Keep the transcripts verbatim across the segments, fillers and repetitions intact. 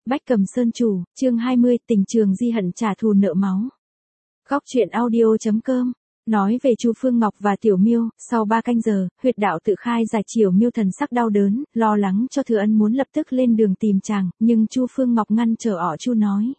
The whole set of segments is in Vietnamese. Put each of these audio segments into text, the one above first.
Bách Cầm Sơn Chủ, chương hai mươi, tình trường di hận trả thù nợ máu. Góc truyện audio.com nói về Chu Phương Ngọc và Tiểu Miêu. Sau ba canh giờ, huyệt đạo tự khai giải. Tiểu Miêu thần sắc đau đớn, lo lắng cho Thừa Ân muốn lập tức lên đường tìm chàng, nhưng Chu Phương Ngọc ngăn trở ỏ Chu nói.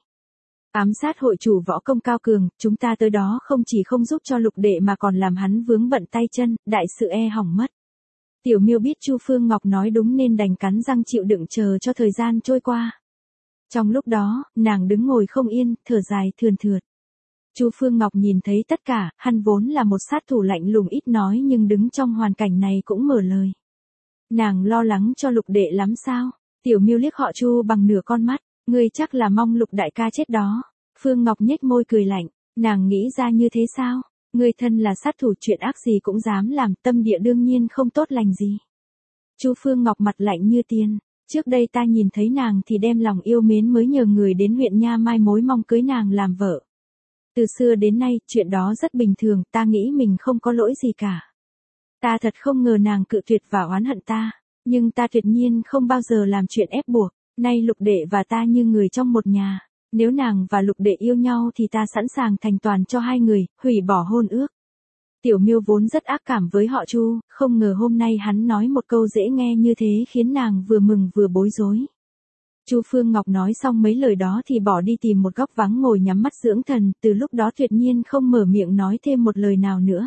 Ám sát hội chủ võ công cao cường, chúng ta tới đó không chỉ không giúp cho Lục đệ mà còn làm hắn vướng bận tay chân, đại sự e hỏng mất. Tiểu Miêu biết Chu Phương Ngọc nói đúng nên đành cắn răng chịu đựng chờ cho thời gian trôi qua. Trong lúc đó, nàng đứng ngồi không yên, thở dài thườn thượt. Chu Phương Ngọc nhìn thấy tất cả, hắn vốn là một sát thủ lạnh lùng ít nói nhưng đứng trong hoàn cảnh này cũng mở lời. Nàng lo lắng cho Lục đệ lắm sao? Tiểu Miêu liếc họ Chu bằng nửa con mắt, ngươi chắc là mong Lục đại ca chết đó. Phương Ngọc nhếch môi cười lạnh, nàng nghĩ ra như thế sao? Ngươi thân là sát thủ, chuyện ác gì cũng dám làm, tâm địa đương nhiên không tốt lành gì. Chu Phương Ngọc mặt lạnh như tiền. Trước đây ta nhìn thấy nàng thì đem lòng yêu mến mới nhờ người đến huyện Nha Mai mối mong cưới nàng làm vợ. Từ xưa đến nay, chuyện đó rất bình thường, ta nghĩ mình không có lỗi gì cả. Ta thật không ngờ nàng cự tuyệt và oán hận ta, nhưng ta tuyệt nhiên không bao giờ làm chuyện ép buộc, nay Lục đệ và ta như người trong một nhà. Nếu nàng và Lục đệ yêu nhau thì ta sẵn sàng thành toàn cho hai người, hủy bỏ hôn ước. Tiểu Miêu vốn rất ác cảm với họ Chu, không ngờ hôm nay hắn nói một câu dễ nghe như thế khiến nàng vừa mừng vừa bối rối. Chu Phương Ngọc nói xong mấy lời đó thì bỏ đi tìm một góc vắng ngồi nhắm mắt dưỡng thần, từ lúc đó tuyệt nhiên không mở miệng nói thêm một lời nào nữa.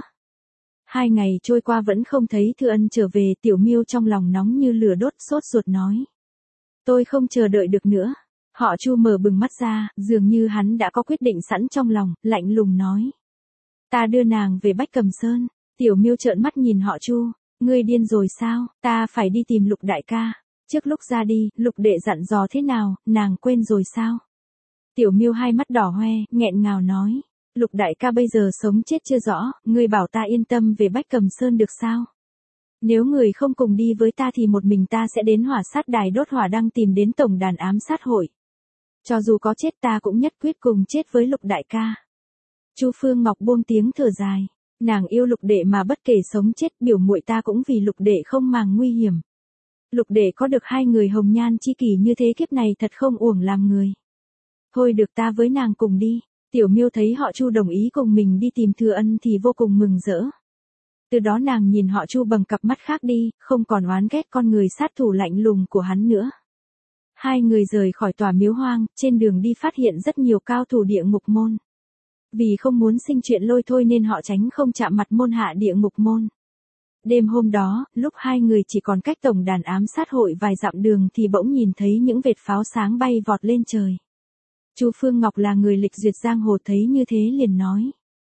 Hai ngày trôi qua vẫn không thấy Thừa Ân trở về, Tiểu Miêu trong lòng nóng như lửa đốt, sốt ruột nói. Tôi không chờ đợi được nữa. Họ Chu mở bừng mắt ra, dường như hắn đã có quyết định sẵn trong lòng, lạnh lùng nói. Ta đưa nàng về Bách Cầm Sơn. Tiểu Miêu trợn mắt nhìn họ Chu. Ngươi điên rồi sao? Ta phải đi tìm Lục đại ca. Trước lúc ra đi, Lục đệ dặn dò thế nào, nàng quên rồi sao? Tiểu Miêu hai mắt đỏ hoe, nghẹn ngào nói. Lục đại ca bây giờ sống chết chưa rõ, ngươi bảo ta yên tâm về Bách Cầm Sơn được sao? Nếu người không cùng đi với ta thì một mình ta sẽ đến hỏa sát đài đốt hỏa đăng tìm đến tổng đàn ám sát hội. Cho dù có chết ta cũng nhất quyết cùng chết với Lục đại ca. Chu Phương Ngọc buông tiếng thở dài, nàng yêu Lục đệ mà bất kể sống chết, biểu muội ta cũng vì Lục đệ không màng nguy hiểm. Lục đệ có được hai người hồng nhan chi kỷ như thế kiếp này thật không uổng làm người. Thôi được, ta với nàng cùng đi. Tiểu Miêu thấy họ Chu đồng ý cùng mình đi tìm Thừa Ân thì vô cùng mừng rỡ. Từ đó nàng nhìn họ Chu bằng cặp mắt khác đi, không còn oán ghét con người sát thủ lạnh lùng của hắn nữa. Hai người rời khỏi tòa miếu hoang, trên đường đi phát hiện rất nhiều cao thủ địa ngục môn. Vì không muốn sinh chuyện lôi thôi nên họ tránh không chạm mặt môn hạ địa ngục môn. Đêm hôm đó, lúc hai người chỉ còn cách tổng đàn ám sát hội vài dặm đường thì bỗng nhìn thấy những vệt pháo sáng bay vọt lên trời. Chu Phương Ngọc là người lịch duyệt giang hồ, thấy như thế liền nói.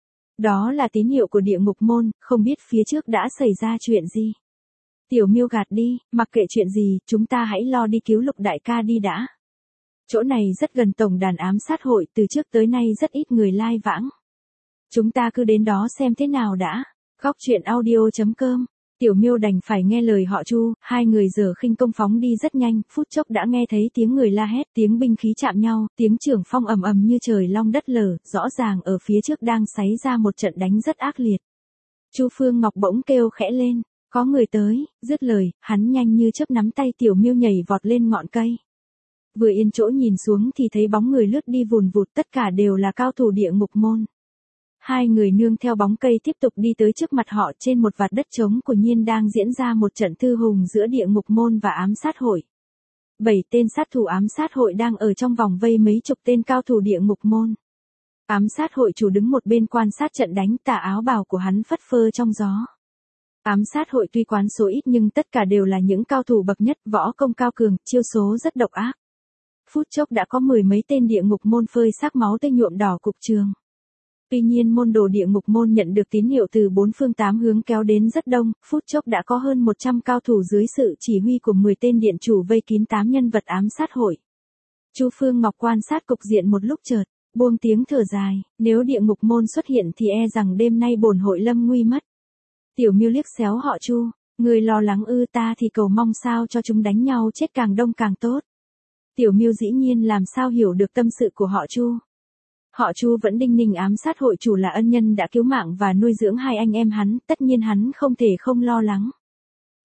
Đó là tín hiệu của địa ngục môn, không biết phía trước đã xảy ra chuyện gì. Tiểu Miêu gạt đi, mặc kệ chuyện gì, chúng ta hãy lo đi cứu Lục đại ca đi đã. Chỗ này rất gần tổng đàn ám sát hội, từ trước tới nay rất ít người lai vãng. Chúng ta cứ đến đó xem thế nào đã. Góc truyện audio.com Tiểu Miêu đành phải nghe lời họ Chu, hai người giờ khinh công phóng đi rất nhanh, phút chốc đã nghe thấy tiếng người la hét, tiếng binh khí chạm nhau, tiếng trường phong ầm ầm như trời long đất lở, rõ ràng ở phía trước đang xảy ra một trận đánh rất ác liệt. Chu Phương Ngọc bỗng kêu khẽ lên, có người tới, dứt lời, hắn nhanh như chớp nắm tay Tiểu Miêu nhảy vọt lên ngọn cây. Vừa yên chỗ nhìn xuống thì thấy bóng người lướt đi vùn vụt, tất cả đều là cao thủ địa ngục môn. Hai người nương theo bóng cây tiếp tục đi tới trước mặt họ, trên một vạt đất trống của nhiên đang diễn ra một trận thư hùng giữa địa ngục môn và ám sát hội. Bảy tên sát thủ ám sát hội đang ở trong vòng vây mấy chục tên cao thủ địa ngục môn. Ám sát hội chủ đứng một bên quan sát trận đánh, tà áo bào của hắn phất phơ trong gió. Ám sát hội tuy quán số ít nhưng tất cả đều là những cao thủ bậc nhất, võ công cao cường, chiêu số rất độc ác. Phút chốc đã có mười mấy tên địa ngục môn phơi xác máu tươi nhuộm đỏ cục trường. Tuy nhiên môn đồ địa ngục môn nhận được tín hiệu từ bốn phương tám hướng kéo đến rất đông, phút chốc đã có hơn một trăm cao thủ dưới sự chỉ huy của mười tên điện chủ vây kín tám nhân vật ám sát hội. Chu Phương Ngọc quan sát cục diện một lúc chợt, buông tiếng thở dài, nếu địa ngục môn xuất hiện thì e rằng đêm nay bổn hội lâm nguy mất. Tiểu Miêu liếc xéo họ Chu, người lo lắng ư, ta thì cầu mong sao cho chúng đánh nhau chết càng đông càng tốt. Tiểu Miêu dĩ nhiên làm sao hiểu được tâm sự của họ Chu. Họ Chu vẫn đinh ninh ám sát hội chủ là ân nhân đã cứu mạng và nuôi dưỡng hai anh em hắn, tất nhiên hắn không thể không lo lắng.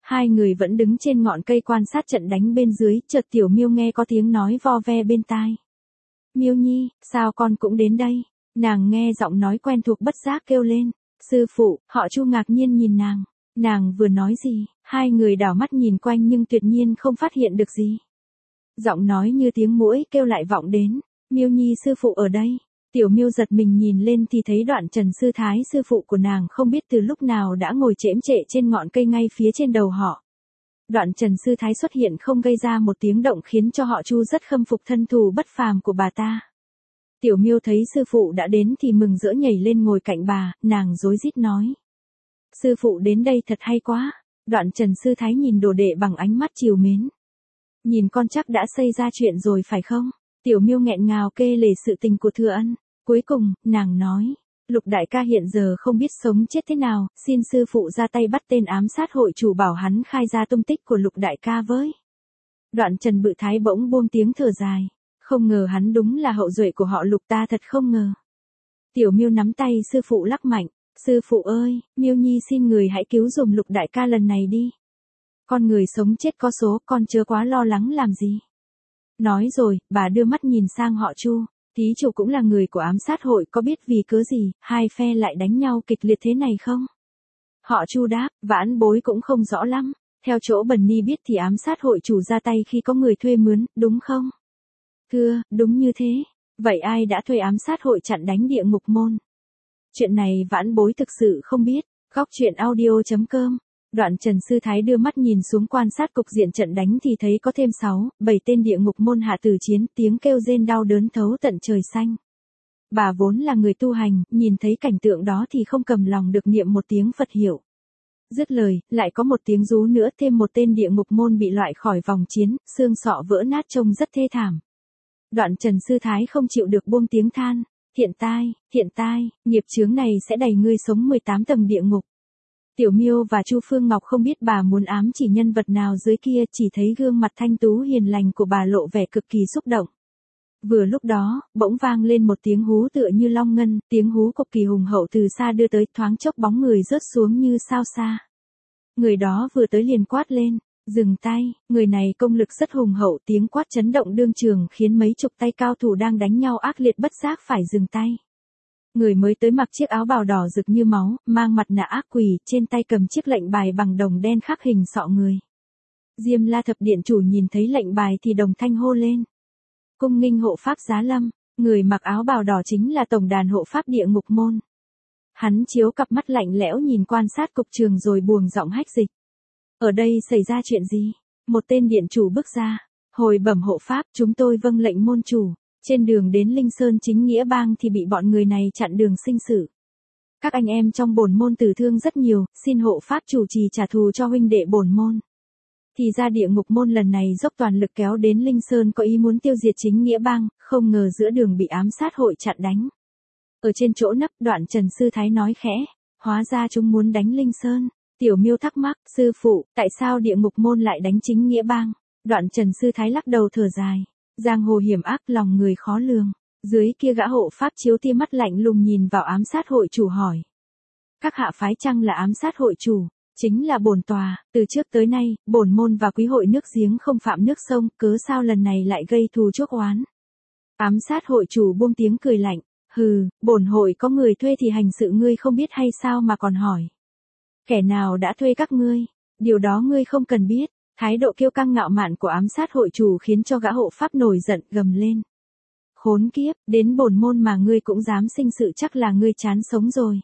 Hai người vẫn đứng trên ngọn cây quan sát trận đánh bên dưới, chợt Tiểu Miêu nghe có tiếng nói vo ve bên tai. Miêu Nhi, sao con cũng đến đây? Nàng nghe giọng nói quen thuộc bất giác kêu lên. Sư phụ, họ Chu ngạc nhiên nhìn nàng. Nàng vừa nói gì, hai người đảo mắt nhìn quanh nhưng tuyệt nhiên không phát hiện được gì. Giọng nói như tiếng muỗi kêu lại vọng đến. Miêu Nhi sư phụ ở đây. Tiểu Miêu giật mình nhìn lên thì thấy Đoạn Trần sư thái sư phụ của nàng không biết từ lúc nào đã ngồi chễm chệ trên ngọn cây ngay phía trên đầu họ. Đoạn Trần sư thái xuất hiện không gây ra một tiếng động khiến cho họ Chu rất khâm phục thân thù bất phàm của bà ta. Tiểu Miêu thấy sư phụ đã đến thì mừng rỡ nhảy lên ngồi cạnh bà, nàng rối rít nói. Sư phụ đến đây thật hay quá. Đoạn Trần sư thái nhìn đồ đệ bằng ánh mắt trìu mến. Nhìn con chắc đã xảy ra chuyện rồi phải không? Tiểu Miêu nghẹn ngào kê lể sự tình của Thừa Ân. Cuối cùng, nàng nói. Lục đại ca hiện giờ không biết sống chết thế nào, xin sư phụ ra tay bắt tên ám sát hội chủ bảo hắn khai ra tung tích của lục đại ca với. Đoạn Trần Bự Thái bỗng buông tiếng thở dài. Không ngờ hắn đúng là hậu duệ của họ Lục, ta thật không ngờ. Tiểu Miêu nắm tay sư phụ lắc mạnh. Sư phụ ơi, Miêu Nhi xin người hãy cứu dùm Lục đại ca lần này đi. Con người sống chết có số, con chớ quá lo lắng làm gì. Nói rồi, bà đưa mắt nhìn sang họ Chu. Thí chủ cũng là người của ám sát hội, có biết vì cớ gì, hai phe lại đánh nhau kịch liệt thế này không? Họ Chu đáp, vãn bối cũng không rõ lắm. Theo chỗ Bần Ni biết thì ám sát hội chủ ra tay khi có người thuê mướn, đúng không? Thưa, đúng như thế. Vậy ai đã thuê ám sát hội chặn đánh địa ngục môn? Chuyện này vãn bối thực sự không biết. Góc truyện audio chấm com. Đoạn Trần sư thái đưa mắt nhìn xuống quan sát cục diện trận đánh thì thấy có thêm sáu, bảy tên địa ngục môn hạ tử chiến, tiếng kêu rên đau đớn thấu tận trời xanh. Bà vốn là người tu hành, nhìn thấy cảnh tượng đó thì không cầm lòng được niệm một tiếng Phật hiệu. Dứt lời, lại có một tiếng rú nữa, thêm một tên địa ngục môn bị loại khỏi vòng chiến, xương sọ vỡ nát trông rất thê thảm. Đoạn Trần sư thái không chịu được buông tiếng than. Hiện tai, hiện tai, nghiệp chướng này sẽ đẩy ngươi sống mười tám tầng địa ngục. Tiểu Miêu và Chu Phương Ngọc không biết bà muốn ám chỉ nhân vật nào dưới kia, chỉ thấy gương mặt thanh tú hiền lành của bà lộ vẻ cực kỳ xúc động. Vừa lúc đó, bỗng vang lên một tiếng hú tựa như long ngân, tiếng hú cực kỳ hùng hậu từ xa đưa tới, thoáng chốc bóng người rớt xuống như sao xa. Người đó vừa tới liền quát lên, dừng tay, người này công lực rất hùng hậu, tiếng quát chấn động đương trường khiến mấy chục tay cao thủ đang đánh nhau ác liệt bất giác phải dừng tay. Người mới tới mặc chiếc áo bào đỏ rực như máu, mang mặt nạ ác quỷ, trên tay cầm chiếc lệnh bài bằng đồng đen khắc hình sọ người. Diêm La thập điện chủ nhìn thấy lệnh bài thì đồng thanh hô lên. Cung nghinh hộ pháp Giá Lâm, người mặc áo bào đỏ chính là tổng đàn hộ pháp địa ngục môn. Hắn chiếu cặp mắt lạnh lẽo nhìn quan sát cục trường rồi buồng giọng hách dịch. Ở đây xảy ra chuyện gì? Một tên điện chủ bước ra. Hồi bẩm hộ pháp, chúng tôi vâng lệnh môn chủ. Trên đường đến Linh Sơn chính nghĩa bang thì bị bọn người này chặn đường sinh sự. Các anh em trong bổn môn tử thương rất nhiều, xin hộ pháp chủ trì trả thù cho huynh đệ bổn môn. Thì ra địa ngục môn lần này dốc toàn lực kéo đến Linh Sơn có ý muốn tiêu diệt chính nghĩa bang, không ngờ giữa đường bị ám sát hội chặn đánh. Ở trên chỗ nấp, Đoạn Trần sư thái nói khẽ, hóa ra chúng muốn đánh Linh Sơn. Tiểu Miêu thắc mắc, sư phụ, tại sao địa ngục môn lại đánh chính nghĩa bang? Đoạn Trần sư thái lắc đầu thở dài. Giang hồ hiểm ác, lòng người khó lường. Dưới kia gã hộ pháp chiếu tia mắt lạnh lùng nhìn vào ám sát hội chủ hỏi. Các hạ phái chăng là ám sát hội chủ? Chính là bổn tòa, từ trước tới nay, bổn môn và quý hội nước giếng không phạm nước sông, cớ sao lần này lại gây thù chuốc oán? Ám sát hội chủ buông tiếng cười lạnh, hừ, bổn hội có người thuê thì hành sự ngươi không biết hay sao mà còn hỏi? Kẻ nào đã thuê các ngươi? Điều đó ngươi không cần biết. Thái độ kiêu căng ngạo mạn của ám sát hội chủ khiến cho gã hộ pháp nổi giận, gầm lên. Khốn kiếp, đến bổn môn mà ngươi cũng dám sinh sự, chắc là ngươi chán sống rồi.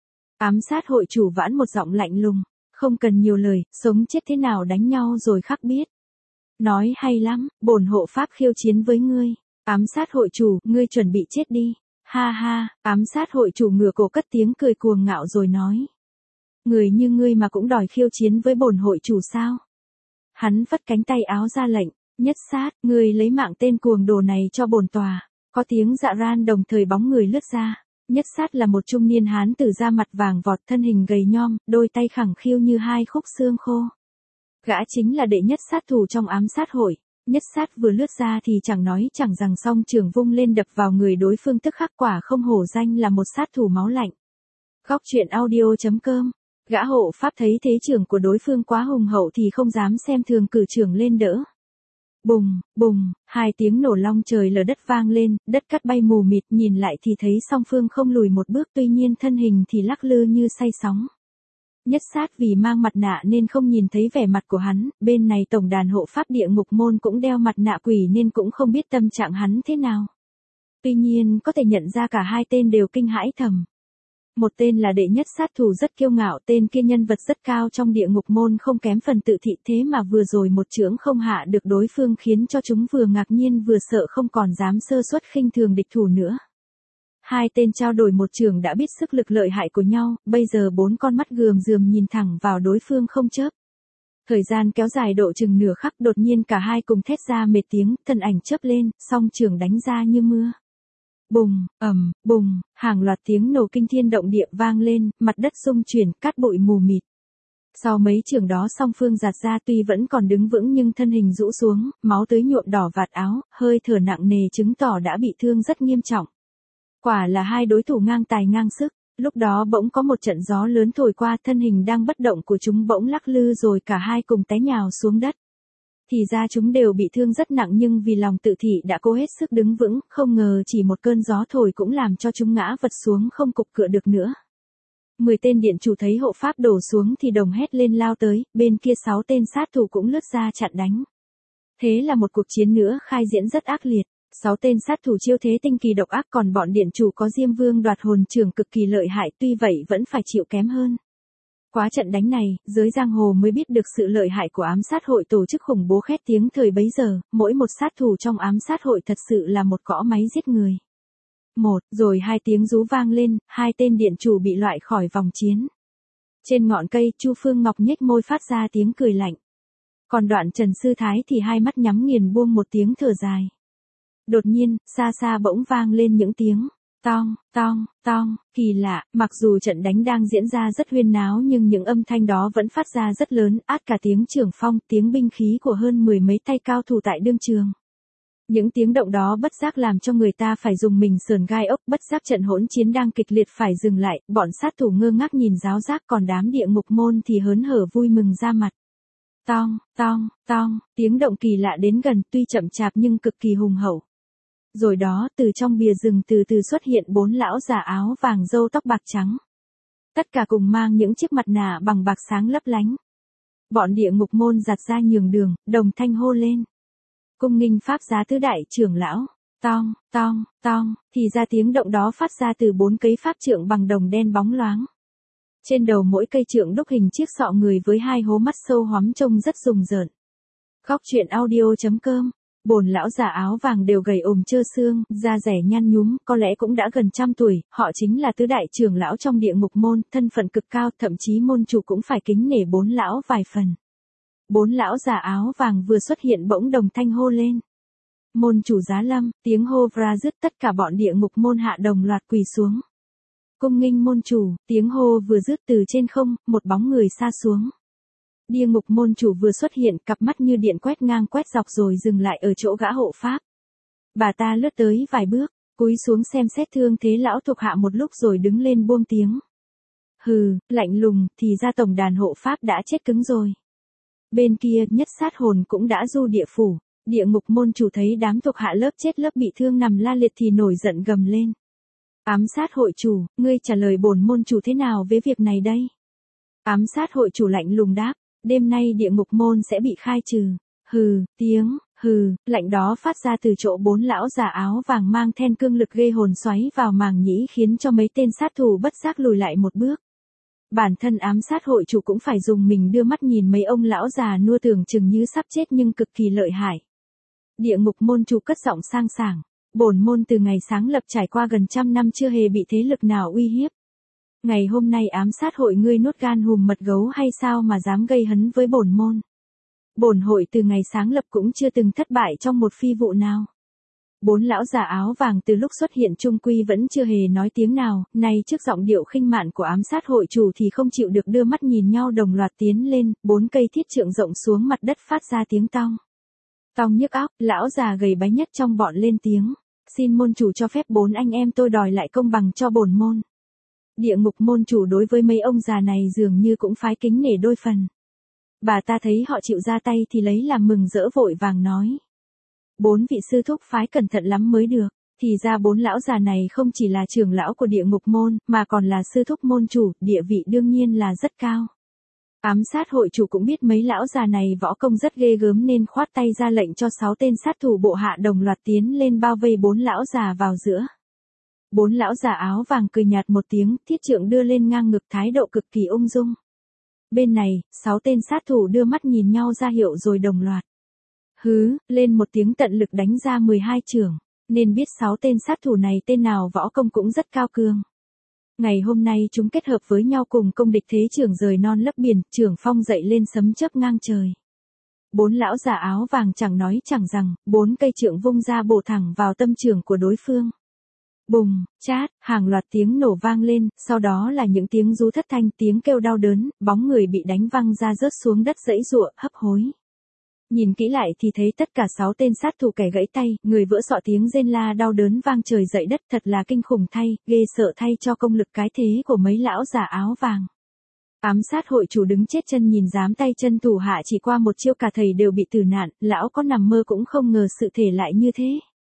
Ám sát hội chủ vãn một giọng lạnh lùng, không cần nhiều lời, sống chết thế nào đánh nhau rồi khắc biết. Nói hay lắm, bổn hộ pháp khiêu chiến với ngươi. Ám sát hội chủ, ngươi chuẩn bị chết đi. Ha ha, ám sát hội chủ ngửa cổ cất tiếng cười cuồng ngạo rồi nói. Người như ngươi mà cũng đòi khiêu chiến với bổn hội chủ sao? Hắn phất cánh tay áo ra lệnh, nhất sát, ngươi lấy mạng tên cuồng đồ này cho bổn tòa. Có tiếng dạ ran đồng thời bóng người lướt ra. Nhất sát là một trung niên hán tử da mặt vàng vọt, thân hình gầy nhom, đôi tay khẳng khiu như hai khúc xương khô. Gã chính là đệ nhất sát thủ trong ám sát hội. Nhất sát vừa lướt ra thì chẳng nói chẳng rằng song trường vung lên đập vào người đối phương, tức khắc quả không hổ danh là một sát thủ máu lạnh. Góc truyện audio chấm com Gã hộ pháp thấy thế trưởng của đối phương quá hùng hậu thì không dám xem thường cử trưởng lên đỡ. Bùng, bùng, hai tiếng nổ long trời lở đất vang lên, đất cát bay mù mịt, nhìn lại thì thấy song phương không lùi một bước, tuy nhiên thân hình thì lắc lư như say sóng. Nhất sát vì mang mặt nạ nên không nhìn thấy vẻ mặt của hắn, bên này tổng đàn hộ pháp địa ngục môn cũng đeo mặt nạ quỷ nên cũng không biết tâm trạng hắn thế nào. Tuy nhiên có thể nhận ra cả hai tên đều kinh hãi thầm. Một tên là đệ nhất sát thủ rất kiêu ngạo, tên kia nhân vật rất cao trong địa ngục môn không kém phần tự thị, thế mà vừa rồi một chưởng không hạ được đối phương khiến cho chúng vừa ngạc nhiên vừa sợ không còn dám sơ suất khinh thường địch thủ nữa. Hai tên trao đổi một chưởng đã biết sức lực lợi hại của nhau, bây giờ bốn con mắt gườm rườm nhìn thẳng vào đối phương không chớp. Thời gian kéo dài độ chừng nửa khắc, đột nhiên cả hai cùng thét ra mệt tiếng, thân ảnh chớp lên, song chưởng đánh ra như mưa. Bùng, ầm, bùng, hàng loạt tiếng nổ kinh thiên động địa vang lên, mặt đất rung chuyển, cát bụi mù mịt. Sau mấy chưởng đó song phương giạt ra, tuy vẫn còn đứng vững nhưng thân hình rũ xuống, máu tươi nhuộm đỏ vạt áo, hơi thở nặng nề chứng tỏ đã bị thương rất nghiêm trọng. Quả là hai đối thủ ngang tài ngang sức. Lúc đó bỗng có một trận gió lớn thổi qua, thân hình đang bất động của chúng bỗng lắc lư rồi cả hai cùng té nhào xuống đất. Thì ra chúng đều bị thương rất nặng nhưng vì lòng tự thị đã cố hết sức đứng vững, không ngờ chỉ một cơn gió thổi cũng làm cho chúng ngã vật xuống không cục cựa được nữa. Mười tên điện chủ thấy hộ pháp đổ xuống thì đồng hét lên lao tới, bên kia sáu tên sát thủ cũng lướt ra chặn đánh. Thế là một cuộc chiến nữa khai diễn rất ác liệt. Sáu tên sát thủ chiêu thế tinh kỳ độc ác, còn bọn điện chủ có Diêm Vương đoạt hồn trưởng cực kỳ lợi hại, tuy vậy vẫn phải chịu kém hơn. Quá trận đánh này, giới giang hồ mới biết được sự lợi hại của ám sát hội tổ chức khủng bố khét tiếng thời bấy giờ, mỗi một sát thủ trong ám sát hội thật sự là một cỗ máy giết người. Một, rồi hai tiếng rú vang lên, hai tên điện chủ bị loại khỏi vòng chiến. Trên ngọn cây, Chu Phương Ngọc nhếch môi phát ra tiếng cười lạnh. Còn Đoạn Trần Sư Thái thì hai mắt nhắm nghiền buông một tiếng thở dài. Đột nhiên, xa xa bỗng vang lên những tiếng tong, tong, tong, kỳ lạ, mặc dù trận đánh đang diễn ra rất huyên náo nhưng những âm thanh đó vẫn phát ra rất lớn, át cả tiếng trưởng phong, tiếng binh khí của hơn mười mấy tay cao thủ tại đương trường. Những tiếng động đó bất giác làm cho người ta phải dùng mình sờn gai ốc, bất giác trận hỗn chiến đang kịch liệt phải dừng lại, bọn sát thủ ngơ ngác nhìn giáo giác, còn đám địa ngục môn thì hớn hở vui mừng ra mặt. Tong, tong, tong, tiếng động kỳ lạ đến gần, tuy chậm chạp nhưng cực kỳ hùng hậu. Rồi đó, từ trong bìa rừng từ từ xuất hiện bốn lão già áo vàng râu tóc bạc trắng. Tất cả cùng mang những chiếc mặt nạ bằng bạc sáng lấp lánh. Bọn địa ngục môn giạt ra nhường đường, đồng thanh hô lên. Cung nghinh pháp giá tứ đại trưởng lão. Tong, tong, tong, thì ra tiếng động đó phát ra từ bốn cây pháp trượng bằng đồng đen bóng loáng. Trên đầu mỗi cây trượng đúc hình chiếc sọ người với hai hố mắt sâu hoắm trông rất rùng rợn. Góc truyện audio chấm com. Bổn lão già áo vàng đều gầy ồm trơ xương, da rẻ nhăn nhúm, có lẽ cũng đã gần trăm tuổi, họ chính là tứ đại trưởng lão trong địa ngục môn, thân phận cực cao, thậm chí môn chủ cũng phải kính nể bốn lão vài phần. Bốn lão già áo vàng vừa xuất hiện bỗng đồng thanh hô lên. Môn chủ Giá Lâm, tiếng hô ra dứt, tất cả bọn địa ngục môn hạ đồng loạt quỳ xuống. Cung nghinh môn chủ, tiếng hô vừa dứt từ trên không, một bóng người sa xuống. Địa ngục môn chủ vừa xuất hiện, cặp mắt như điện quét ngang quét dọc rồi dừng lại ở chỗ gã hộ pháp. Bà ta lướt tới vài bước, cúi xuống xem xét thương thế lão thuộc hạ một lúc rồi đứng lên buông tiếng. Hừ, lạnh lùng, thì ra tổng đàn hộ pháp đã chết cứng rồi. Bên kia, nhất sát hồn cũng đã du địa phủ. Địa ngục môn chủ thấy đám thuộc hạ lớp chết lớp bị thương nằm la liệt thì nổi giận gầm lên. Ám sát hội chủ, ngươi trả lời bổn môn chủ thế nào với việc này đây? Ám sát hội chủ lạnh lùng đáp. Đêm nay địa ngục môn sẽ bị khai trừ. Hừ, tiếng, hừ, lạnh đó phát ra từ chỗ bốn lão già áo vàng mang then cương lực gây hồn xoáy vào màng nhĩ khiến cho mấy tên sát thủ bất giác lùi lại một bước. Bản thân ám sát hội chủ cũng phải dùng mình đưa mắt nhìn mấy ông lão già nua tưởng chừng như sắp chết nhưng cực kỳ lợi hại. Địa ngục môn chủ cất giọng sang sảng. Bổn môn từ ngày sáng lập trải qua gần trăm năm chưa hề bị thế lực nào uy hiếp. Ngày hôm nay ám sát hội ngươi nuốt gan hùm mật gấu hay sao mà dám gây hấn với bổn môn. Bổn hội từ ngày sáng lập cũng chưa từng thất bại trong một phi vụ nào. Bốn lão già áo vàng từ lúc xuất hiện trung quy vẫn chưa hề nói tiếng nào, nay trước giọng điệu khinh mạn của ám sát hội chủ thì không chịu được đưa mắt nhìn nhau đồng loạt tiến lên, bốn cây thiết trượng rộng xuống mặt đất phát ra tiếng tong. Tong nhức óc, lão già gầy bái nhất trong bọn lên tiếng. Xin môn chủ cho phép bốn anh em tôi đòi lại công bằng cho bổn môn. Địa ngục môn chủ đối với mấy ông già này dường như cũng phái kính nể đôi phần. Bà ta thấy họ chịu ra tay thì lấy làm mừng rỡ vội vàng nói. Bốn vị sư thúc phái cẩn thận lắm mới được, thì ra bốn lão già này không chỉ là trưởng lão của địa ngục môn, mà còn là sư thúc môn chủ, địa vị đương nhiên là rất cao. Ám sát hội chủ cũng biết mấy lão già này võ công rất ghê gớm nên khoát tay ra lệnh cho sáu tên sát thủ bộ hạ đồng loạt tiến lên bao vây bốn lão già vào giữa. Bốn lão già áo vàng cười nhạt một tiếng, thiết trượng đưa lên ngang ngực, thái độ cực kỳ ung dung. Bên này, sáu tên sát thủ đưa mắt nhìn nhau ra hiệu rồi đồng loạt. Hứ, lên một tiếng tận lực đánh ra mười hai chưởng, nên biết sáu tên sát thủ này tên nào võ công cũng rất cao cường. Ngày hôm nay chúng kết hợp với nhau cùng công địch thế trưởng rời non lấp biển, trưởng phong dậy lên sấm chớp ngang trời. Bốn lão già áo vàng chẳng nói chẳng rằng, bốn cây trượng vung ra bổ thẳng vào tâm trường của đối phương. Bùng, chát, hàng loạt tiếng nổ vang lên, sau đó là những tiếng rú thất thanh, tiếng kêu đau đớn, bóng người bị đánh văng ra rớt xuống đất giãy giụa, hấp hối. Nhìn kỹ lại thì thấy tất cả sáu tên sát thủ kẻ gãy tay, người vỡ sọ, tiếng rên la đau đớn vang trời dậy đất, thật là kinh khủng thay, ghê sợ thay cho công lực cái thế của mấy lão già áo vàng. Ám sát hội chủ đứng chết chân nhìn dám tay chân thủ hạ chỉ qua một chiêu cả thầy đều bị tử nạn, lão có nằm mơ cũng không ngờ sự thể lại như thế.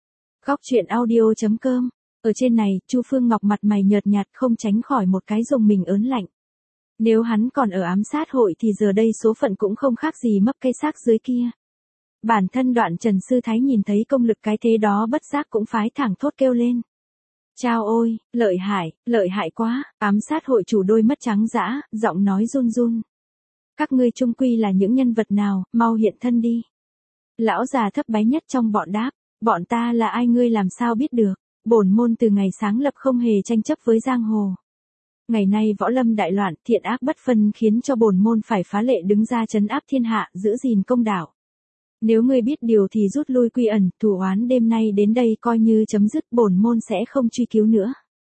Góc truyện audio chấm com. Ở trên này, Chu Phương Ngọc mặt mày nhợt nhạt không tránh khỏi một cái rùng mình ớn lạnh. Nếu hắn còn ở ám sát hội thì giờ đây số phận cũng không khác gì mấp cây xác dưới kia. Bản thân Đoạn Trần Sư Thái nhìn thấy công lực cái thế đó bất giác cũng phái thẳng thốt kêu lên. Chao ôi, lợi hại, lợi hại quá, ám sát hội chủ đôi mắt trắng dã, giọng nói run run. Các ngươi chung quy là những nhân vật nào, mau hiện thân đi. Lão già thấp bé nhất trong bọn đáp, bọn ta là ai ngươi làm sao biết được, bổn môn từ ngày sáng lập không hề tranh chấp với giang hồ. Ngày nay võ lâm đại loạn, thiện ác bất phân khiến cho bổn môn phải phá lệ đứng ra trấn áp thiên hạ, giữ gìn công đạo. Nếu ngươi biết điều thì rút lui quy ẩn, thù oán đêm nay đến đây coi như chấm dứt, bổn môn sẽ không truy cứu nữa.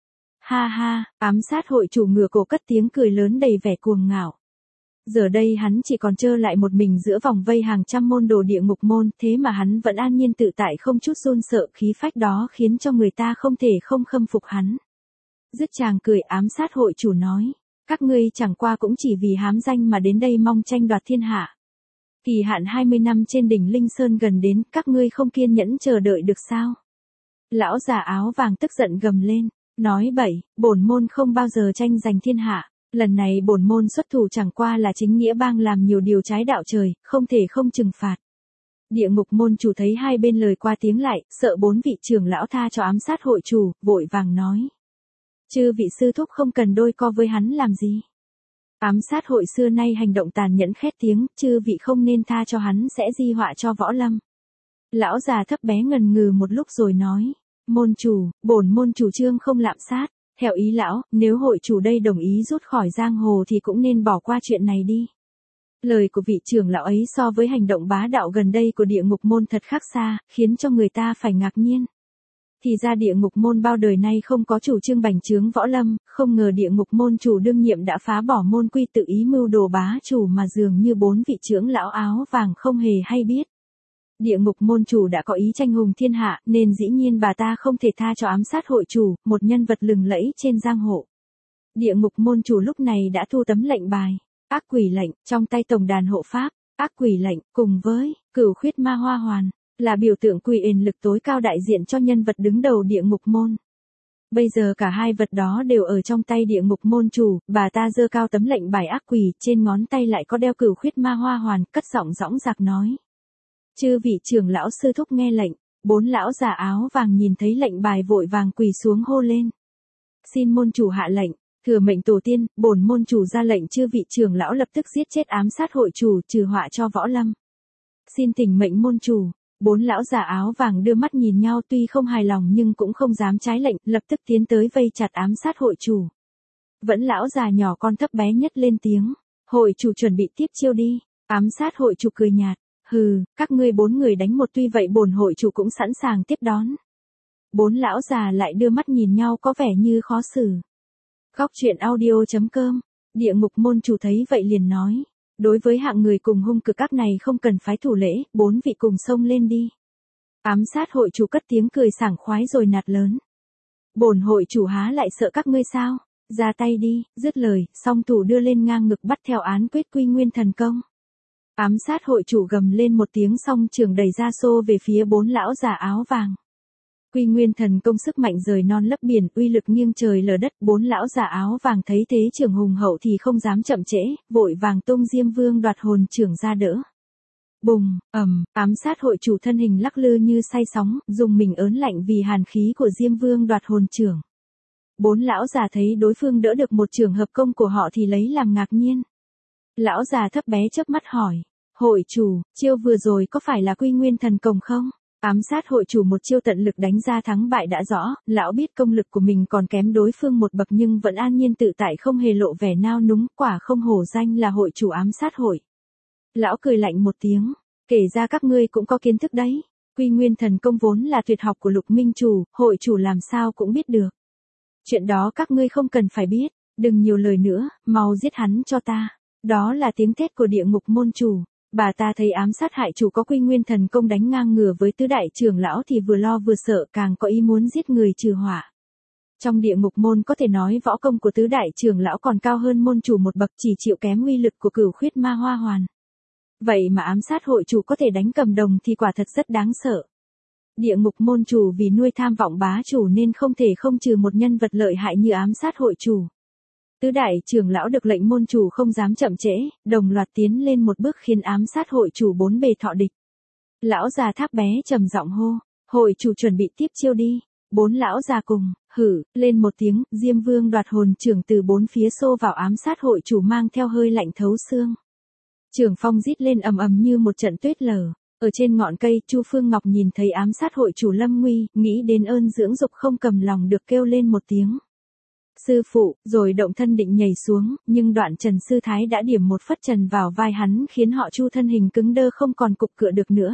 Ha ha, ám sát hội chủ ngửa cổ cất tiếng cười lớn đầy vẻ cuồng ngạo. Giờ đây hắn chỉ còn trơ lại một mình giữa vòng vây hàng trăm môn đồ địa ngục môn, thế mà hắn vẫn an nhiên tự tại không chút run sợ, khí phách đó khiến cho người ta không thể không khâm phục hắn. Dứt chàng cười, ám sát hội chủ nói, các ngươi chẳng qua cũng chỉ vì hám danh mà đến đây mong tranh đoạt thiên hạ. Kỳ hạn hai mươi năm trên đỉnh Linh Sơn gần đến, các ngươi không kiên nhẫn chờ đợi được sao? Lão già áo vàng tức giận gầm lên, nói bậy, bổn môn không bao giờ tranh giành thiên hạ, lần này bổn môn xuất thủ chẳng qua là chính nghĩa bang làm nhiều điều trái đạo trời, không thể không trừng phạt. Địa ngục môn chủ thấy hai bên lời qua tiếng lại, sợ bốn vị trưởng lão tha cho ám sát hội chủ, vội vàng nói. Chư vị sư thúc không cần đôi co với hắn làm gì. Ám sát hội xưa nay hành động tàn nhẫn, khét tiếng, chư vị không nên tha cho hắn sẽ di họa cho võ lâm. Lão già thấp bé ngần ngừ một lúc rồi nói, môn chủ, bổn môn chủ trương không lạm sát, theo ý lão, nếu hội chủ đây đồng ý rút khỏi giang hồ thì cũng nên bỏ qua chuyện này đi. Lời của vị trưởng lão ấy so với hành động bá đạo gần đây của địa ngục môn thật khác xa, khiến cho người ta phải ngạc nhiên. Thì ra địa ngục môn bao đời nay không có chủ trương bành trướng võ lâm, không ngờ địa ngục môn chủ đương nhiệm đã phá bỏ môn quy tự ý mưu đồ bá chủ mà dường như bốn vị trưởng lão áo vàng không hề hay biết. Địa ngục môn chủ đã có ý tranh hùng thiên hạ nên dĩ nhiên bà ta không thể tha cho ám sát hội chủ, một nhân vật lừng lẫy trên giang hồ. Địa ngục môn chủ lúc này đã thu tấm lệnh bài, ác quỷ lệnh, trong tay tổng đàn hộ pháp, ác quỷ lệnh, cùng với cửu khuyết ma hoa hoàn. Là biểu tượng quỷ ền lực tối cao đại diện cho nhân vật đứng đầu địa ngục môn. Bây giờ cả hai vật đó đều ở trong tay địa ngục môn chủ, bà ta giơ cao tấm lệnh bài ác quỷ, trên ngón tay lại có đeo cửu khuyết ma hoa hoàn, cất giọng dõng dạc nói. Chư vị trưởng lão sư thúc nghe lệnh, bốn lão già áo vàng nhìn thấy lệnh bài vội vàng quỳ xuống hô lên. Xin môn chủ hạ lệnh, thừa mệnh tổ tiên, bổn môn chủ ra lệnh chư vị trưởng lão lập tức giết chết ám sát hội chủ, trừ họa cho võ lâm. Xin thỉnh mệnh môn chủ. Bốn lão già áo vàng đưa mắt nhìn nhau, tuy không hài lòng nhưng cũng không dám trái lệnh, lập tức tiến tới vây chặt ám sát hội chủ. Vẫn lão già nhỏ con thấp bé nhất lên tiếng, hội chủ chuẩn bị tiếp chiêu đi. Ám sát hội chủ cười nhạt, hừ, các ngươi bốn người đánh một, tuy vậy bổn hội chủ cũng sẵn sàng tiếp đón. Bốn lão già lại đưa mắt nhìn nhau có vẻ như khó xử. Góc truyện audio chấm com. Địa ngục môn chủ thấy vậy liền nói. Đối với hạng người cùng hung cực các này không cần phái thủ lễ, bốn vị cùng xông lên đi. Ám sát hội chủ cất tiếng cười sảng khoái rồi nạt lớn. Bổn hội chủ há lại sợ các ngươi sao? Ra tay đi, dứt lời, song thủ đưa lên ngang ngực bắt theo án quyết Quy Nguyên thần công. Ám sát hội chủ gầm lên một tiếng song trường đẩy ra xô về phía bốn lão già áo vàng. Quy Nguyên thần công sức mạnh rời non lấp biển, uy lực nghiêng trời lở đất, bốn lão già áo vàng thấy thế trường hùng hậu thì không dám chậm trễ, vội vàng tung Diêm Vương đoạt hồn trưởng ra đỡ. Bùng, ầm, ám sát hội chủ thân hình lắc lư như say sóng, dùng mình ớn lạnh vì hàn khí của Diêm Vương đoạt hồn trưởng. Bốn lão già thấy đối phương đỡ được một trường hợp công của họ thì lấy làm ngạc nhiên. Lão già thấp bé chớp mắt hỏi, hội chủ, chiêu vừa rồi có phải là Quy Nguyên thần công không? Ám sát hội chủ một chiêu tận lực đánh ra thắng bại đã rõ, lão biết công lực của mình còn kém đối phương một bậc nhưng vẫn an nhiên tự tại không hề lộ vẻ nao núng, quả không hổ danh là hội chủ ám sát hội. Lão cười lạnh một tiếng, kể ra các ngươi cũng có kiến thức đấy. Quy Nguyên thần công vốn là tuyệt học của Lục Minh chủ, hội chủ làm sao cũng biết được. Chuyện đó các ngươi không cần phải biết, đừng nhiều lời nữa, mau giết hắn cho ta. Đó là tiếng thét của địa ngục môn chủ. Bà ta thấy ám sát hại chủ có Quy Nguyên thần công đánh ngang ngửa với tứ đại trưởng lão thì vừa lo vừa sợ, càng có ý muốn giết người trừ họa. Trong địa ngục môn có thể nói võ công của tứ đại trưởng lão còn cao hơn môn chủ một bậc, chỉ chịu kém uy lực của Cửu Khuyết Ma Hoa Hoàn. Vậy mà ám sát hội chủ có thể đánh cầm đồng thì quả thật rất đáng sợ. Địa ngục môn chủ vì nuôi tham vọng bá chủ nên không thể không trừ một nhân vật lợi hại như ám sát hội chủ. Tứ đại trưởng lão được lệnh môn chủ không dám chậm trễ, đồng loạt tiến lên một bước khiến ám sát hội chủ bốn bề thọ địch. Lão già tháp bé trầm giọng hô, hội chủ chuẩn bị tiếp chiêu đi. Bốn lão già cùng, hử, lên một tiếng, Diêm Vương đoạt hồn trưởng từ bốn phía xô vào ám sát hội chủ mang theo hơi lạnh thấu xương. Trường phong rít lên ầm ầm như một trận tuyết lở. Ở trên ngọn cây, Chu Phương Ngọc nhìn thấy ám sát hội chủ lâm nguy, nghĩ đến ơn dưỡng dục không cầm lòng được kêu lên một tiếng. Sư phụ, rồi động thân định nhảy xuống, nhưng đoạn Trần Sư Thái đã điểm một phất trần vào vai hắn khiến họ Chu thân hình cứng đơ không còn cục cựa được nữa.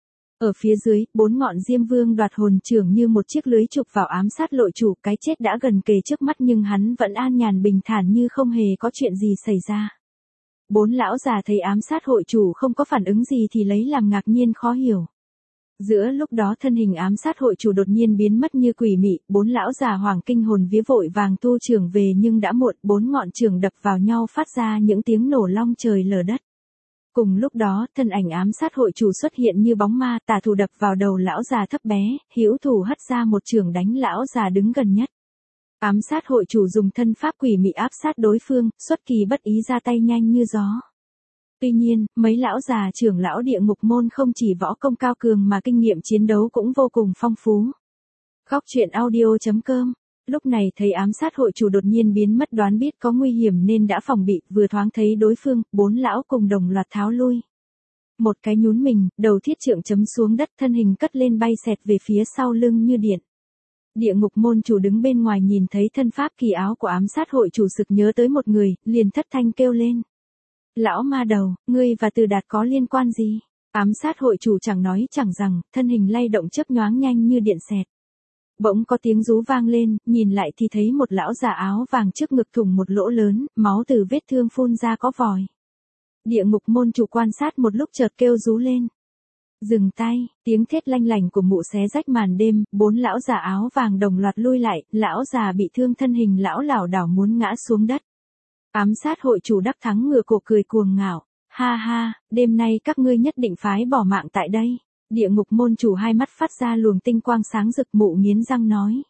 Ở phía dưới, bốn ngọn Diêm Vương đoạt hồn trưởng như một chiếc lưới chụp vào ám sát lội chủ, cái chết đã gần kề trước mắt nhưng hắn vẫn an nhàn bình thản như không hề có chuyện gì xảy ra. Bốn lão già thấy ám sát hội chủ không có phản ứng gì thì lấy làm ngạc nhiên khó hiểu. Giữa lúc đó thân hình ám sát hội chủ đột nhiên biến mất như quỷ mị, bốn lão già hoàng kinh hồn vía vội vàng tu trường về nhưng đã muộn, bốn ngọn trường đập vào nhau phát ra những tiếng nổ long trời lở đất. Cùng lúc đó, thân ảnh ám sát hội chủ xuất hiện như bóng ma, tà thủ đập vào đầu lão già thấp bé, hữu thủ hất ra một trường đánh lão già đứng gần nhất. Ám sát hội chủ dùng thân pháp quỷ mị áp sát đối phương, xuất kỳ bất ý ra tay nhanh như gió. Tuy nhiên, mấy lão già trưởng lão địa ngục môn không chỉ võ công cao cường mà kinh nghiệm chiến đấu cũng vô cùng phong phú. Khóc chuyện audio chấm com. Lúc này thấy ám sát hội chủ đột nhiên biến mất đoán biết có nguy hiểm nên đã phòng bị, vừa thoáng thấy đối phương, bốn lão cùng đồng loạt tháo lui. Một cái nhún mình, đầu thiết trượng chấm xuống đất, thân hình cất lên bay xẹt về phía sau lưng như điện. Địa ngục môn chủ đứng bên ngoài nhìn thấy thân pháp kỳ áo của ám sát hội chủ sực nhớ tới một người, liền thất thanh kêu lên. Lão ma đầu, ngươi và Từ Đạt có liên quan gì? Ám sát hội chủ chẳng nói chẳng rằng, thân hình lay động chớp nhoáng nhanh như điện xẹt. Bỗng có tiếng rú vang lên, nhìn lại thì thấy một lão già áo vàng trước ngực thủng một lỗ lớn, máu từ vết thương phun ra có vòi. Địa ngục môn chủ quan sát một lúc chợt kêu rú lên. Dừng tay, tiếng thét lanh lảnh của mụ xé rách màn đêm, bốn lão già áo vàng đồng loạt lui lại, lão già bị thương thân hình lão lảo đảo muốn ngã xuống đất. Ám sát hội chủ đắc thắng ngửa cổ cười cuồng ngạo, ha ha, đêm nay các ngươi nhất định phái bỏ mạng tại đây. Địa ngục môn chủ hai mắt phát ra luồng tinh quang sáng rực, mụ nghiến răng nói.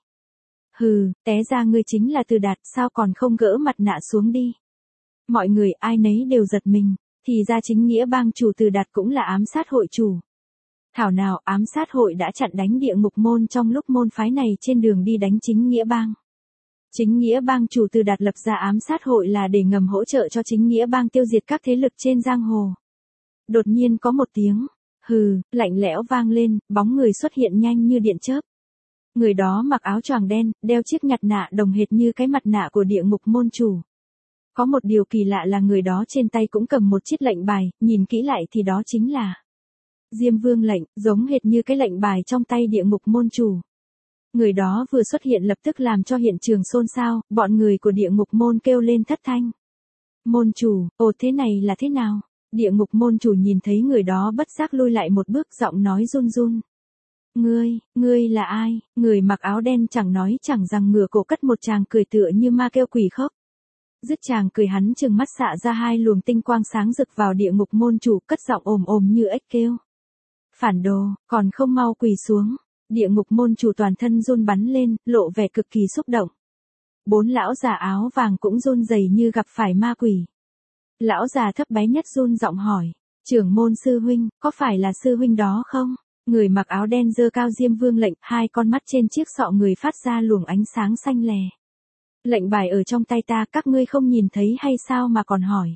Hừ, té ra ngươi chính là Từ Đạt, sao còn không gỡ mặt nạ xuống đi. Mọi người ai nấy đều giật mình, thì ra chính nghĩa bang chủ Từ Đạt cũng là ám sát hội chủ. Thảo nào ám sát hội đã chặn đánh địa ngục môn trong lúc môn phái này trên đường đi đánh chính nghĩa bang. Chính nghĩa bang chủ Từ Đạt lập ra ám sát hội là để ngầm hỗ trợ cho chính nghĩa bang tiêu diệt các thế lực trên giang hồ. Đột nhiên có một tiếng, hừ, lạnh lẽo vang lên, bóng người xuất hiện nhanh như điện chớp. Người đó mặc áo choàng đen, đeo chiếc nhặt nạ đồng hệt như cái mặt nạ của địa ngục môn chủ. Có một điều kỳ lạ là người đó trên tay cũng cầm một chiếc lệnh bài, nhìn kỹ lại thì đó chính là Diêm Vương lệnh, giống hệt như cái lệnh bài trong tay địa ngục môn chủ. Người đó vừa xuất hiện lập tức làm cho hiện trường xôn xao, bọn người của địa ngục môn kêu lên thất thanh. Môn chủ, ồ thế này là thế nào? Địa ngục môn chủ nhìn thấy người đó bất giác lui lại một bước, giọng nói run run. Ngươi, ngươi là ai? Người mặc áo đen chẳng nói chẳng rằng ngửa cổ cất một tràng cười tựa như ma kêu quỷ khóc. Dứt chàng cười hắn trừng mắt xạ ra hai luồng tinh quang sáng rực vào địa ngục môn chủ, cất giọng ồm ồm như ếch kêu. Phản đồ, còn không mau quỳ xuống. Địa ngục môn chủ toàn thân run bắn lên, lộ vẻ cực kỳ xúc động. Bốn lão già áo vàng cũng run rẩy như gặp phải ma quỷ. Lão già thấp bé nhất run giọng hỏi, trưởng môn sư huynh, có phải là sư huynh đó không? Người mặc áo đen giơ cao diêm vương lệnh, hai con mắt trên chiếc sọ người phát ra luồng ánh sáng xanh lè. Lệnh bài ở trong tay ta, các ngươi không nhìn thấy hay sao mà còn hỏi?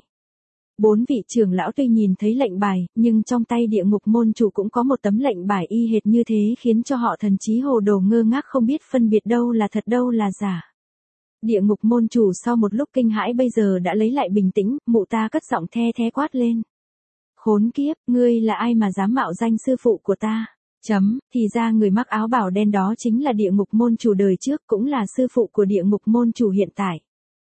Bốn vị trưởng lão tuy nhìn thấy lệnh bài, nhưng trong tay địa ngục môn chủ cũng có một tấm lệnh bài y hệt như thế, khiến cho họ thần trí hồ đồ ngơ ngác không biết phân biệt đâu là thật đâu là giả. Địa ngục môn chủ sau một lúc kinh hãi bây giờ đã lấy lại bình tĩnh, mụ ta cất giọng the thé quát lên. Khốn kiếp, ngươi là ai mà dám mạo danh sư phụ của ta? Chấm, thì ra người mặc áo bảo đen đó chính là địa ngục môn chủ đời trước, cũng là sư phụ của địa ngục môn chủ hiện tại.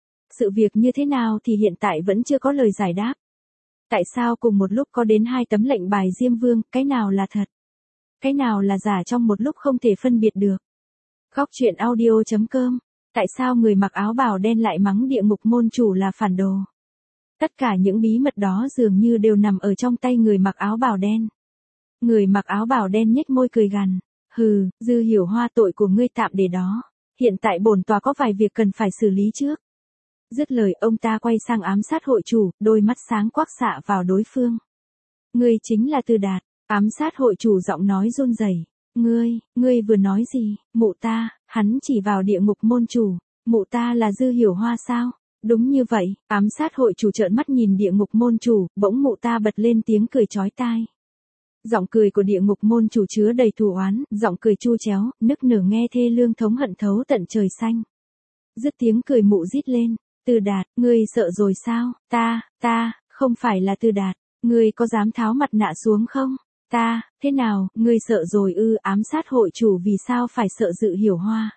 Sự việc như thế nào thì hiện tại vẫn chưa có lời giải đáp. Tại sao cùng một lúc có đến hai tấm lệnh bài Diêm Vương, cái nào là thật? Cái nào là giả trong một lúc không thể phân biệt được? Góc truyện audio chấm com. Tại sao người mặc áo bào đen lại mắng địa ngục môn chủ là phản đồ? Tất cả những bí mật đó dường như đều nằm ở trong tay người mặc áo bào đen. Người mặc áo bào đen nhếch môi cười gằn. Hừ, Dư Hiểu Hoa, tội của ngươi tạm để đó. Hiện tại bổn tòa có vài việc cần phải xử lý trước. Dứt lời ông ta quay sang ám sát hội chủ, đôi mắt sáng quắc xạ vào đối phương. Ngươi chính là Từ Đạt. Ám sát hội chủ giọng nói run rẩy. Ngươi, ngươi vừa nói gì? Mụ ta, hắn chỉ vào địa ngục môn chủ. Mụ ta là Dư Hiểu Hoa sao? Đúng như vậy, ám sát hội chủ trợn mắt nhìn địa ngục môn chủ, bỗng mụ ta bật lên tiếng cười chói tai. Giọng cười của địa ngục môn chủ chứa đầy thù oán, giọng cười chu chéo, nức nở nghe thê lương thống hận thấu tận trời xanh. Dứt tiếng cười mụ rít lên, Từ Đạt, ngươi sợ rồi sao? Ta, ta, không phải là Từ Đạt, ngươi có dám tháo mặt nạ xuống không? Ta, thế nào, ngươi sợ rồi ư? Ám sát hội chủ vì sao phải sợ Dư Hiểu Hoa?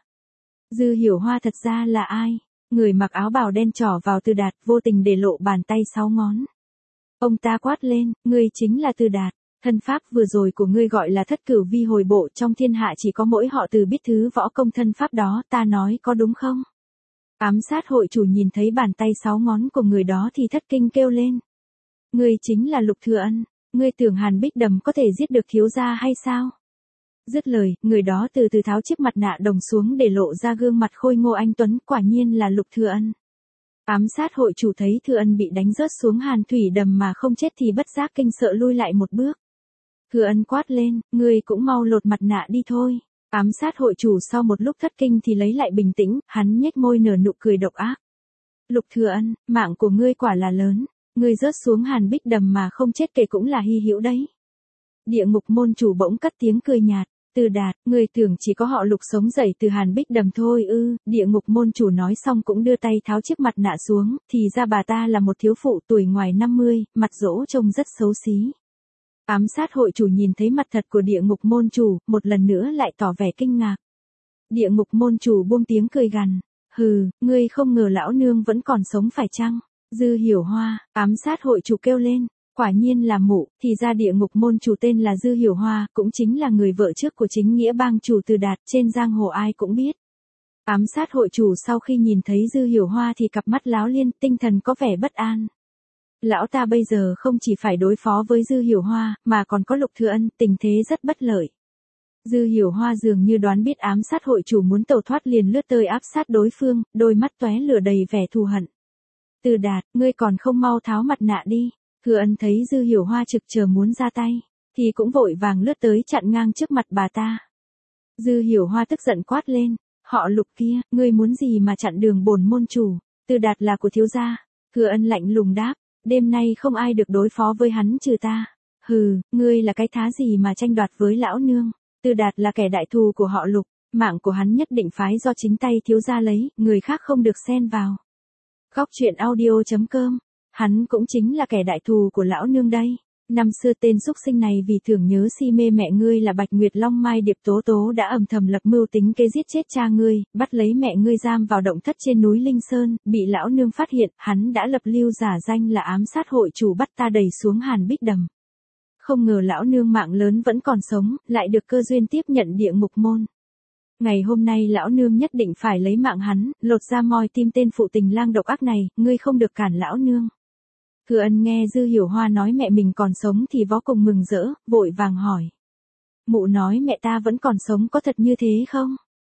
Dư Hiểu Hoa thật ra là ai? Người mặc áo bào đen trỏ vào Từ Đạt, vô tình để lộ bàn tay sáu ngón. Ông ta quát lên, ngươi chính là Từ Đạt. Thân pháp vừa rồi của ngươi gọi là thất cửu vi hồi bộ, trong thiên hạ chỉ có mỗi họ Từ biết thứ võ công thân pháp đó, ta nói có đúng không? Ám sát hội chủ nhìn thấy bàn tay sáu ngón của người đó thì thất kinh kêu lên. Ngươi chính là Lục Thừa Ân, ngươi tưởng Hàn Bích Đầm có thể giết được thiếu gia hay sao? Dứt lời, người đó từ từ tháo chiếc mặt nạ đồng xuống để lộ ra gương mặt khôi ngô anh tuấn, quả nhiên là Lục Thừa Ân. Ám sát hội chủ thấy Thừa Ân bị đánh rớt xuống Hàn Thủy Đầm mà không chết thì bất giác kinh sợ lui lại một bước. Thừa Ân quát lên, ngươi cũng mau lột mặt nạ đi thôi. Ám sát hội chủ sau một lúc thất kinh thì lấy lại bình tĩnh, hắn nhếch môi nở nụ cười độc ác. Lục Thừa Ân, mạng của ngươi quả là lớn, ngươi rớt xuống Hàn Bích Đầm mà không chết kể cũng là hy hữu đấy. Địa ngục môn chủ bỗng cất tiếng cười nhạt, Từ Đạt, ngươi tưởng chỉ có họ Lục sống dậy từ Hàn Bích Đầm thôi ư? Địa ngục môn chủ nói xong cũng đưa tay tháo chiếc mặt nạ xuống, thì ra bà ta là một thiếu phụ tuổi ngoài năm mươi, mặt rỗ trông rất xấu xí. Ám sát hội chủ nhìn thấy mặt thật của địa ngục môn chủ, một lần nữa lại tỏ vẻ kinh ngạc. Địa ngục môn chủ buông tiếng cười gằn, hừ, ngươi không ngờ lão nương vẫn còn sống phải chăng? Dư Hiểu Hoa, ám sát hội chủ kêu lên, quả nhiên là mụ, thì ra địa ngục môn chủ tên là Dư Hiểu Hoa, cũng chính là người vợ trước của chính nghĩa bang chủ Từ Đạt, trên giang hồ ai cũng biết. Ám sát hội chủ sau khi nhìn thấy Dư Hiểu Hoa thì cặp mắt láo liên, tinh thần có vẻ bất an. Lão ta bây giờ không chỉ phải đối phó với Dư Hiểu Hoa, mà còn có Lục Thừa Ân, tình thế rất bất lợi. Dư Hiểu Hoa dường như đoán biết ám sát hội chủ muốn tẩu thoát liền lướt tới áp sát đối phương, đôi mắt tóe lửa đầy vẻ thù hận. Từ Đạt, ngươi còn không mau tháo mặt nạ đi. Thừa Ân thấy Dư Hiểu Hoa trực chờ muốn ra tay, thì cũng vội vàng lướt tới chặn ngang trước mặt bà ta. Dư Hiểu Hoa tức giận quát lên, họ Lục kia, ngươi muốn gì mà chặn đường bổn môn chủ? Từ Đạt là của thiếu gia. Thừa Ân lạnh lùng đáp, đêm nay không ai được đối phó với hắn trừ ta. Hừ, ngươi là cái thá gì mà tranh đoạt với lão nương? Từ Đạt là kẻ đại thù của họ Lục, mạng của hắn nhất định phái do chính tay thiếu gia lấy, người khác không được xen vào. Góc truyện audio chấm com, hắn cũng chính là kẻ đại thù của lão nương đây. Năm xưa tên súc sinh này vì thường nhớ si mê mẹ ngươi là Bạch Nguyệt Long Mai Điệp Tố Tố đã âm thầm lập mưu tính kế giết chết cha ngươi, bắt lấy mẹ ngươi giam vào động thất trên núi Linh Sơn, bị lão nương phát hiện, hắn đã lập lưu giả danh là ám sát hội chủ bắt ta đẩy xuống Hàn Bích Đầm. không ngờ lão nương mạng lớn vẫn còn sống, lại được cơ duyên tiếp nhận địa ngục môn. Ngày hôm nay lão nương nhất định phải lấy mạng hắn, lột ra moi tim tên phụ tình lang độc ác này, ngươi không được cản lão nương. Thừa Ân nghe Dư Hiểu Hoa nói mẹ mình còn sống thì vô cùng mừng rỡ, vội vàng hỏi. Mụ nói mẹ ta vẫn còn sống có thật như thế không?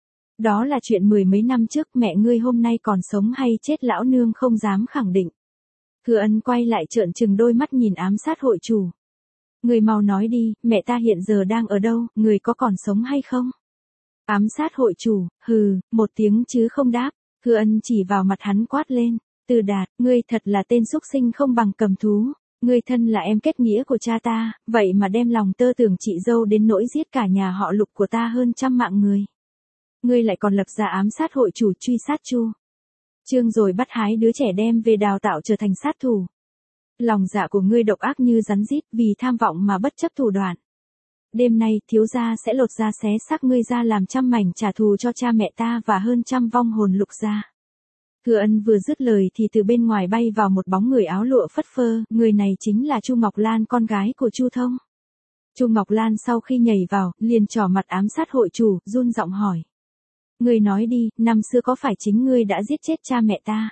Đó là chuyện mười mấy năm trước, mẹ ngươi hôm nay còn sống hay chết lão nương không dám khẳng định. Thừa Ân quay lại trợn trừng đôi mắt nhìn ám sát hội chủ. Người mau nói đi, mẹ ta hiện giờ đang ở đâu, người có còn sống hay không? Ám sát hội chủ, hừ, một tiếng chứ không đáp. Thừa Ân chỉ vào mặt hắn quát lên. Từ Đạt, ngươi thật là tên xúc sinh không bằng cầm thú. Ngươi thân là em kết nghĩa của cha ta, vậy mà đem lòng tơ tưởng chị dâu đến nỗi giết cả nhà họ Lục của ta hơn trăm mạng người. Ngươi lại còn lập ra ám sát hội chủ truy sát Chu Trương rồi bắt hái đứa trẻ đem về đào tạo trở thành sát thủ. Lòng dạ của ngươi độc ác như rắn rít, vì tham vọng mà bất chấp thủ đoạn. Đêm nay thiếu gia sẽ lột da xé xác ngươi ra làm trăm mảnh trả thù cho cha mẹ ta và hơn trăm vong hồn Lục gia. Thừa Ân vừa dứt lời thì từ bên ngoài bay vào một bóng người áo lụa phất phơ, người này chính là Chu Ngọc Lan, con gái của Chu Thông. Chu Ngọc Lan sau khi nhảy vào, liền trỏ mặt ám sát hội chủ, run giọng hỏi. Ngươi nói đi, năm xưa có phải chính ngươi đã giết chết cha mẹ ta?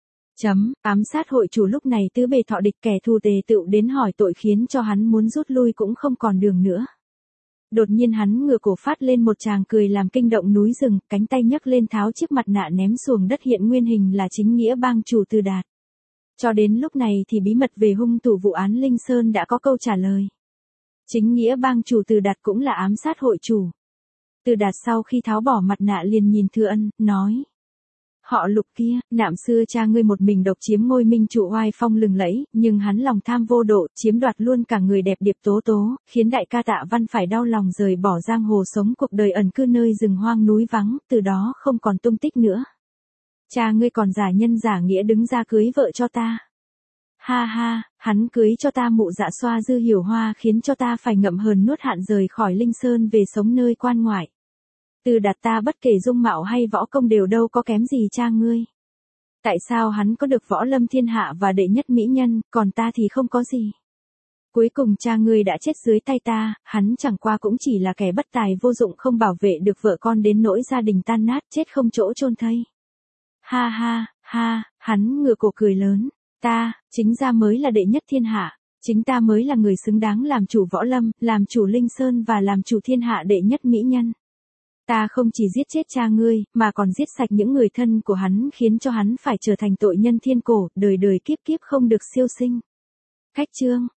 Chấm, ám sát hội chủ lúc này tứ bề thọ địch, kẻ thù tề tựu đến hỏi tội khiến cho hắn muốn rút lui cũng không còn đường nữa. Đột nhiên hắn ngửa cổ phát lên một tràng cười làm kinh động núi rừng, cánh tay nhấc lên tháo chiếc mặt nạ ném xuống đất, hiện nguyên hình là chính nghĩa bang chủ Từ Đạt. Cho đến lúc này thì bí mật về hung thủ vụ án Linh Sơn đã có câu trả lời. Chính nghĩa bang chủ Từ Đạt cũng là ám sát hội chủ. Từ Đạt sau khi tháo bỏ mặt nạ liền nhìn Thừa Ân, nói. Họ Lục kia, nạm xưa cha ngươi một mình độc chiếm ngôi minh chủ oai phong lừng lẫy, nhưng hắn lòng tham vô độ, chiếm đoạt luôn cả người đẹp Điệp Tố Tố, khiến đại ca Tạ Văn phải đau lòng rời bỏ giang hồ sống cuộc đời ẩn cư nơi rừng hoang núi vắng, từ đó không còn tung tích nữa. Cha ngươi còn giả nhân giả nghĩa đứng ra cưới vợ cho ta. Ha ha, hắn cưới cho ta mụ dạ xoa Dư Hiểu Hoa khiến cho ta phải ngậm hờn nuốt hạn rời khỏi Linh Sơn về sống nơi quan ngoại. Từ Đạt ta bất kể dung mạo hay võ công đều đâu có kém gì cha ngươi. Tại sao hắn có được võ lâm thiên hạ và đệ nhất mỹ nhân, còn ta thì không có gì? Cuối cùng cha ngươi đã chết dưới tay ta, hắn chẳng qua cũng chỉ là kẻ bất tài vô dụng không bảo vệ được vợ con đến nỗi gia đình tan nát chết không chỗ chôn thây. Ha ha, ha, hắn ngửa cổ cười lớn. Ta, chính ra mới là đệ nhất thiên hạ, chính ta mới là người xứng đáng làm chủ võ lâm, làm chủ Linh Sơn và làm chủ thiên hạ đệ nhất mỹ nhân. Ta không chỉ giết chết cha ngươi, mà còn giết sạch những người thân của hắn khiến cho hắn phải trở thành tội nhân thiên cổ, đời đời kiếp kiếp không được siêu sinh. Khách chương